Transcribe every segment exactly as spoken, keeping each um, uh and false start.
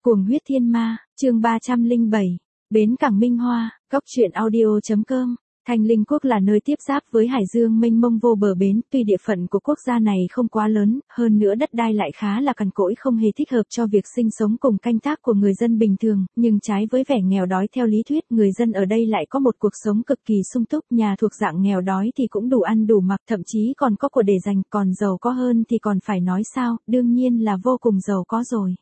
Cuồng huyết thiên ma, chương ba trăm lẻ bảy, Bến Cảng Minh Hoa, Cóc truyện audio chấm com. Thanh Linh Quốc là nơi tiếp giáp với Hải Dương mênh mông vô bờ bến, tuy địa phận của quốc gia này không quá lớn, hơn nữa đất đai lại khá là cằn cỗi không hề thích hợp cho việc sinh sống cùng canh tác của người dân bình thường, nhưng trái với vẻ nghèo đói theo lý thuyết, người dân ở đây lại có một cuộc sống cực kỳ sung túc, nhà thuộc dạng nghèo đói thì cũng đủ ăn đủ mặc, thậm chí còn có của để dành, còn giàu có hơn thì còn phải nói sao, đương nhiên là vô cùng giàu có rồi.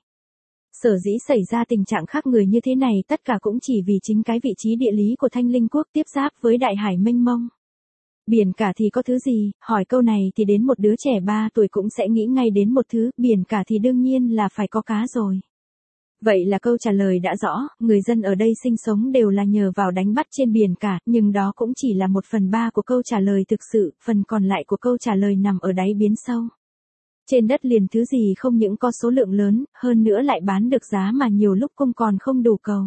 Sở dĩ xảy ra tình trạng khác người như thế này tất cả cũng chỉ vì chính cái vị trí địa lý của Thanh Linh Quốc tiếp giáp với đại hải mênh mông. Biển cả thì có thứ gì, hỏi câu này thì đến một đứa trẻ ba tuổi cũng sẽ nghĩ ngay đến một thứ, biển cả thì đương nhiên là phải có cá rồi. Vậy là câu trả lời đã rõ, người dân ở đây sinh sống đều là nhờ vào đánh bắt trên biển cả, nhưng đó cũng chỉ là một phần ba của câu trả lời thực sự, phần còn lại của câu trả lời nằm ở đáy biển sâu. Trên đất liền thứ gì không những có số lượng lớn, hơn nữa lại bán được giá mà nhiều lúc cung còn không đủ cầu.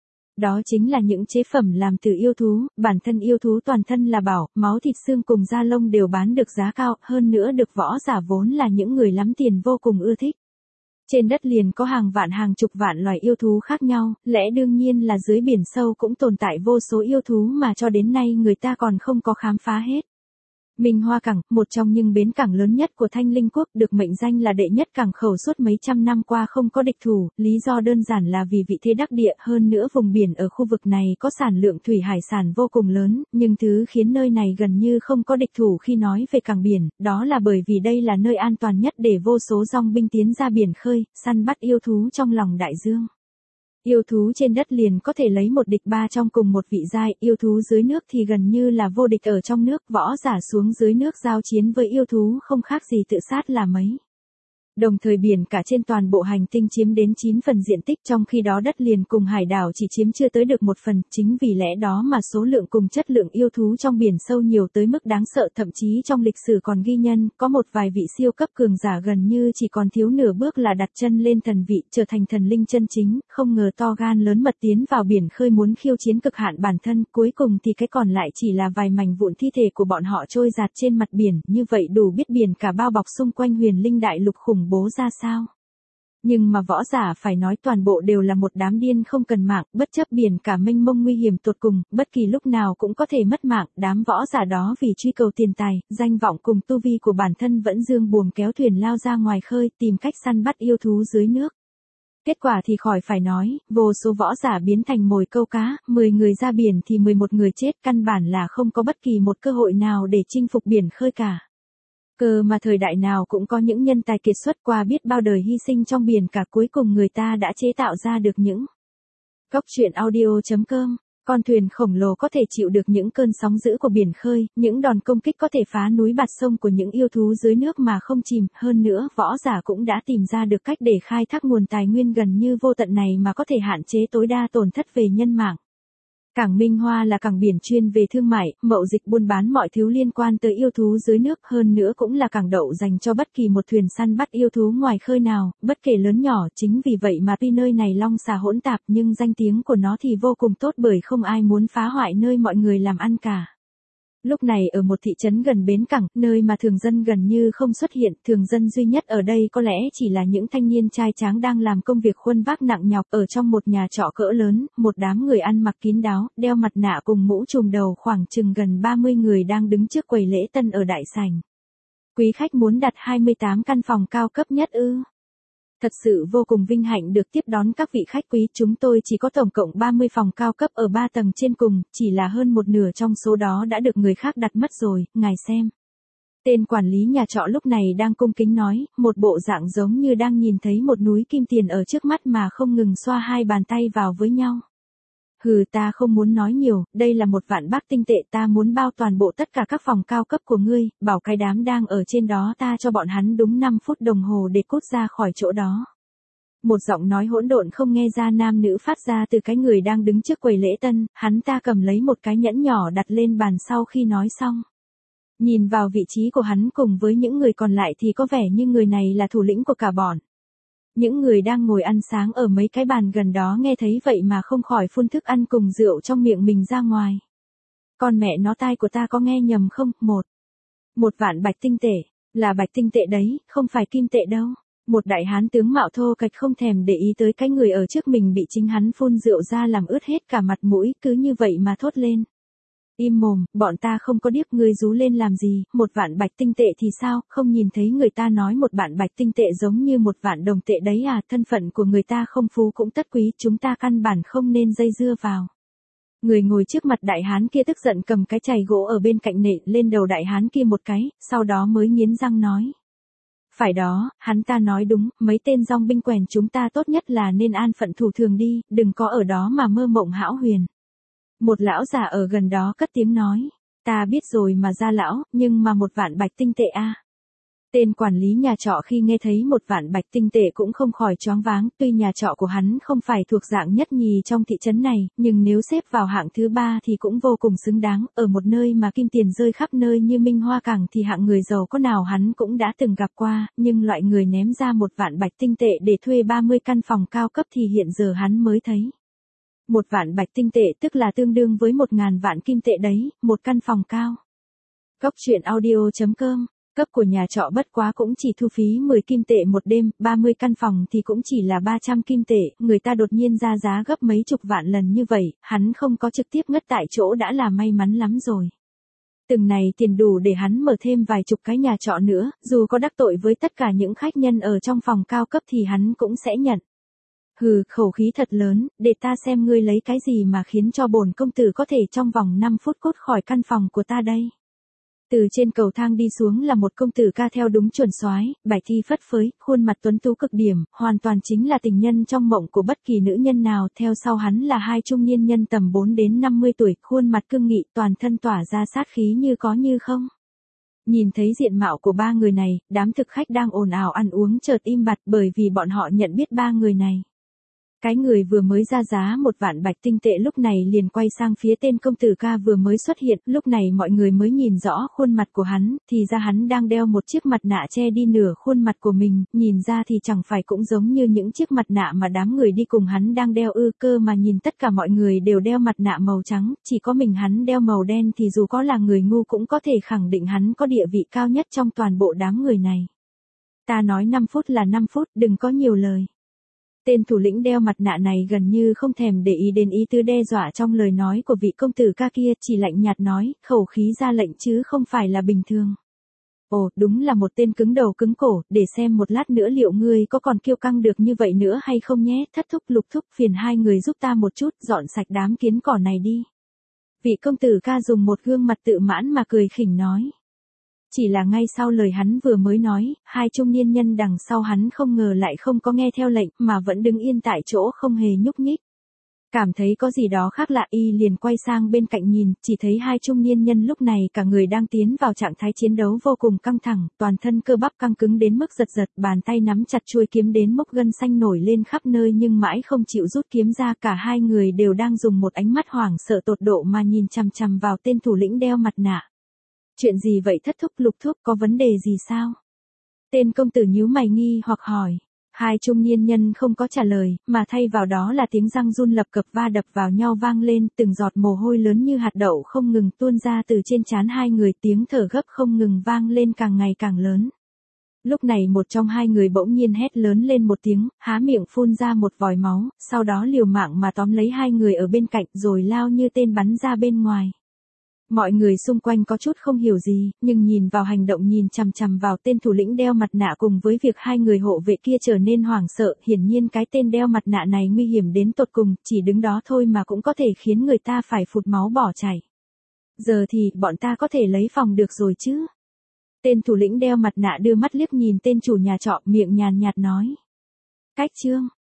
Đó chính là những chế phẩm làm từ yêu thú, bản thân yêu thú toàn thân là bảo, máu thịt xương cùng da lông đều bán được giá cao, hơn nữa được võ giả vốn là những người lắm tiền vô cùng ưa thích. Trên đất liền có hàng vạn hàng chục vạn loài yêu thú khác nhau, lẽ đương nhiên là dưới biển sâu cũng tồn tại vô số yêu thú mà cho đến nay người ta còn không có khám phá hết. Minh Hoa Cảng, một trong những bến cảng lớn nhất của Thanh Linh Quốc, được mệnh danh là đệ nhất cảng khẩu suốt mấy trăm năm qua không có địch thủ, lý do đơn giản là vì vị thế đắc địa, hơn nữa vùng biển ở khu vực này có sản lượng thủy hải sản vô cùng lớn, nhưng thứ khiến nơi này gần như không có địch thủ khi nói về cảng biển, đó là bởi vì đây là nơi an toàn nhất để vô số dòng binh tiến ra biển khơi, săn bắt yêu thú trong lòng đại dương. Yêu thú trên đất liền có thể lấy một địch ba trong cùng một vị giai, yêu thú dưới nước thì gần như là vô địch ở trong nước, võ giả xuống dưới nước giao chiến với yêu thú không khác gì tự sát là mấy. Đồng thời biển cả trên toàn bộ hành tinh chiếm đến chín phần diện tích, trong khi đó đất liền cùng hải đảo chỉ chiếm chưa tới được một phần, chính vì lẽ đó mà số lượng cùng chất lượng yêu thú trong biển sâu nhiều tới mức đáng sợ, thậm chí trong lịch sử còn ghi nhân, có một vài vị siêu cấp cường giả gần như chỉ còn thiếu nửa bước là đặt chân lên thần vị, trở thành thần linh chân chính, không ngờ to gan lớn mật tiến vào biển khơi muốn khiêu chiến cực hạn bản thân, cuối cùng thì cái còn lại chỉ là vài mảnh vụn thi thể của bọn họ trôi dạt trên mặt biển, như vậy đủ biết biển cả bao bọc xung quanh huyền linh đại lục khủng bố ra sao. Nhưng mà võ giả phải nói toàn bộ đều là một đám điên không cần mạng, bất chấp biển cả mênh mông nguy hiểm tột cùng, bất kỳ lúc nào cũng có thể mất mạng, đám võ giả đó vì truy cầu tiền tài, danh vọng cùng tu vi của bản thân vẫn dương buồm kéo thuyền lao ra ngoài khơi, tìm cách săn bắt yêu thú dưới nước. Kết quả thì khỏi phải nói, vô số võ giả biến thành mồi câu cá, mười người ra biển thì mười một người chết, căn bản là không có bất kỳ một cơ hội nào để chinh phục biển khơi cả. Cơ mà thời đại nào cũng có những nhân tài kiệt xuất qua biết bao đời hy sinh trong biển cả, cuối cùng người ta đã chế tạo ra được những Cóc truyện audio chấm com, con thuyền khổng lồ có thể chịu được những cơn sóng dữ của biển khơi, những đòn công kích có thể phá núi bạt sông của những yêu thú dưới nước mà không chìm, hơn nữa võ giả cũng đã tìm ra được cách để khai thác nguồn tài nguyên gần như vô tận này mà có thể hạn chế tối đa tổn thất về nhân mạng. Cảng Minh Hoa là cảng biển chuyên về thương mại, mậu dịch buôn bán mọi thứ liên quan tới yêu thú dưới nước, hơn nữa cũng là cảng đậu dành cho bất kỳ một thuyền săn bắt yêu thú ngoài khơi nào, bất kể lớn nhỏ, chính vì vậy mà tuy nơi này long xà hỗn tạp nhưng danh tiếng của nó thì vô cùng tốt bởi không ai muốn phá hoại nơi mọi người làm ăn cả. Lúc này ở một thị trấn gần bến cảng, nơi mà thường dân gần như không xuất hiện, thường dân duy nhất ở đây có lẽ chỉ là những thanh niên trai tráng đang làm công việc khuân vác nặng nhọc ở trong một nhà trọ cỡ lớn, một đám người ăn mặc kín đáo, đeo mặt nạ cùng mũ trùm đầu khoảng chừng gần ba mươi người đang đứng trước quầy lễ tân ở đại sảnh. Quý khách muốn đặt hai mươi tám căn phòng cao cấp nhất ư? Thật sự vô cùng vinh hạnh được tiếp đón các vị khách quý, chúng tôi chỉ có tổng cộng ba mươi phòng cao cấp ở ba tầng trên cùng, chỉ là hơn một nửa trong số đó đã được người khác đặt mất rồi, ngài xem. Tên quản lý nhà trọ lúc này đang cung kính nói, một bộ dạng giống như đang nhìn thấy một núi kim tiền ở trước mắt mà không ngừng xoa hai bàn tay vào với nhau. Hừ, ta không muốn nói nhiều, đây là một vạn bác tinh tệ, ta muốn bao toàn bộ tất cả các phòng cao cấp của ngươi, bảo cái đám đang ở trên đó ta cho bọn hắn đúng năm phút đồng hồ để cút ra khỏi chỗ đó. Một giọng nói hỗn độn không nghe ra nam nữ phát ra từ cái người đang đứng trước quầy lễ tân, hắn ta cầm lấy một cái nhẫn nhỏ đặt lên bàn sau khi nói xong. Nhìn vào vị trí của hắn cùng với những người còn lại thì có vẻ như người này là thủ lĩnh của cả bọn. Những người đang ngồi ăn sáng ở mấy cái bàn gần đó nghe thấy vậy mà không khỏi phun thức ăn cùng rượu trong miệng mình ra ngoài. Con mẹ nó, tai của ta có nghe nhầm không? Một. Một vạn bạch tinh tệ, là bạch tinh tệ đấy, không phải kim tệ đâu. Một đại hán tướng mạo thô kệch không thèm để ý tới cái người ở trước mình bị chính hắn phun rượu ra làm ướt hết cả mặt mũi, cứ như vậy mà thốt lên. Im mồm, bọn ta không có điếc, ngươi rú lên làm gì, một vạn bạch tinh tệ thì sao, không nhìn thấy người ta nói một vạn bạch tinh tệ giống như một vạn đồng tệ đấy à, thân phận của người ta không phú cũng tất quý, chúng ta căn bản không nên dây dưa vào. Người ngồi trước mặt đại hán kia tức giận cầm cái chày gỗ ở bên cạnh nện lên đầu đại hán kia một cái, sau đó mới nghiến răng nói. Phải đó, hắn ta nói đúng, mấy tên dong binh quèn chúng ta tốt nhất là nên an phận thủ thường đi, đừng có ở đó mà mơ mộng hão huyền. Một lão già ở gần đó cất tiếng nói, ta biết rồi mà gia lão, nhưng mà một vạn bạch tinh tệ a. Tên quản lý nhà trọ khi nghe thấy một vạn bạch tinh tệ cũng không khỏi choáng váng, tuy nhà trọ của hắn không phải thuộc dạng nhất nhì trong thị trấn này, nhưng nếu xếp vào hạng thứ ba thì cũng vô cùng xứng đáng, ở một nơi mà kim tiền rơi khắp nơi như Minh Hoa Cảng thì hạng người giàu có nào hắn cũng đã từng gặp qua, nhưng loại người ném ra một vạn bạch tinh tệ để thuê ba mươi căn phòng cao cấp thì hiện giờ hắn mới thấy. Một vạn bạch tinh tệ tức là tương đương với một ngàn vạn kim tệ đấy, một căn phòng cao. Cốc truyện audio chấm com. Cấp của nhà trọ bất quá cũng chỉ thu phí mười kim tệ một đêm, ba mươi căn phòng thì cũng chỉ là ba trăm kim tệ, người ta đột nhiên ra giá gấp mấy chục vạn lần như vậy, hắn không có trực tiếp ngất tại chỗ đã là may mắn lắm rồi. Từng này tiền đủ để hắn mở thêm vài chục cái nhà trọ nữa, dù có đắc tội với tất cả những khách nhân ở trong phòng cao cấp thì hắn cũng sẽ nhận. Hừ, khẩu khí thật lớn, để ta xem ngươi lấy cái gì mà khiến cho bổn công tử có thể trong vòng năm phút cốt khỏi căn phòng của ta đây. Từ trên cầu thang đi xuống là một công tử ca theo đúng chuẩn soái, bài thi phất phới, khuôn mặt tuấn tú cực điểm, hoàn toàn chính là tình nhân trong mộng của bất kỳ nữ nhân nào, theo sau hắn là hai trung niên nhân tầm bốn đến năm mươi tuổi, khuôn mặt cương nghị, toàn thân tỏa ra sát khí như có như không. Nhìn thấy diện mạo của ba người này, đám thực khách đang ồn ào ăn uống chợt im bặt bởi vì bọn họ nhận biết ba người này. Cái người vừa mới ra giá một vạn bạch tinh tệ lúc này liền quay sang phía tên công tử ca vừa mới xuất hiện, lúc này mọi người mới nhìn rõ khuôn mặt của hắn, thì ra hắn đang đeo một chiếc mặt nạ che đi nửa khuôn mặt của mình, nhìn ra thì chẳng phải cũng giống như những chiếc mặt nạ mà đám người đi cùng hắn đang đeo ư, cơ mà nhìn tất cả mọi người đều đeo mặt nạ màu trắng, chỉ có mình hắn đeo màu đen thì dù có là người ngu cũng có thể khẳng định hắn có địa vị cao nhất trong toàn bộ đám người này. Ta nói năm phút là năm phút, đừng có nhiều lời. Tên thủ lĩnh đeo mặt nạ này gần như không thèm để ý đến ý tứ đe dọa trong lời nói của vị công tử ca kia, chỉ lạnh nhạt nói, khẩu khí ra lệnh chứ không phải là bình thường. Ồ, đúng là một tên cứng đầu cứng cổ, để xem một lát nữa liệu ngươi có còn kiêu căng được như vậy nữa hay không nhé, thất thúc lục thúc phiền hai người giúp ta một chút, dọn sạch đám kiến cỏ này đi. Vị công tử ca dùng một gương mặt tự mãn mà cười khỉnh nói. Chỉ là ngay sau lời hắn vừa mới nói, hai trung niên nhân đằng sau hắn không ngờ lại không có nghe theo lệnh mà vẫn đứng yên tại chỗ không hề nhúc nhích. Cảm thấy có gì đó khác lạ y liền quay sang bên cạnh nhìn, chỉ thấy hai trung niên nhân lúc này cả người đang tiến vào trạng thái chiến đấu vô cùng căng thẳng, toàn thân cơ bắp căng cứng đến mức giật giật, bàn tay nắm chặt chuôi kiếm đến mốc gân xanh nổi lên khắp nơi nhưng mãi không chịu rút kiếm ra, cả hai người đều đang dùng một ánh mắt hoảng sợ tột độ mà nhìn chằm chằm vào tên thủ lĩnh đeo mặt nạ. Chuyện gì vậy thất thúc lục thúc, có vấn đề gì sao? Tên công tử nhíu mày nghi hoặc hỏi. Hai trung niên nhân không có trả lời, mà thay vào đó là tiếng răng run lập cập va đập vào nhau vang lên, từng giọt mồ hôi lớn như hạt đậu không ngừng tuôn ra từ trên trán hai người, tiếng thở gấp không ngừng vang lên càng ngày càng lớn. Lúc này một trong hai người bỗng nhiên hét lớn lên một tiếng, há miệng phun ra một vòi máu, sau đó liều mạng mà tóm lấy hai người ở bên cạnh rồi lao như tên bắn ra bên ngoài. Mọi người xung quanh có chút không hiểu gì, nhưng nhìn vào hành động nhìn chằm chằm vào tên thủ lĩnh đeo mặt nạ cùng với việc hai người hộ vệ kia trở nên hoảng sợ, hiển nhiên cái tên đeo mặt nạ này nguy hiểm đến tột cùng, chỉ đứng đó thôi mà cũng có thể khiến người ta phải phụt máu bỏ chảy. Giờ thì, bọn ta có thể lấy phòng được rồi chứ? Tên thủ lĩnh đeo mặt nạ đưa mắt liếc nhìn tên chủ nhà trọ, miệng nhàn nhạt nói. Cách chương.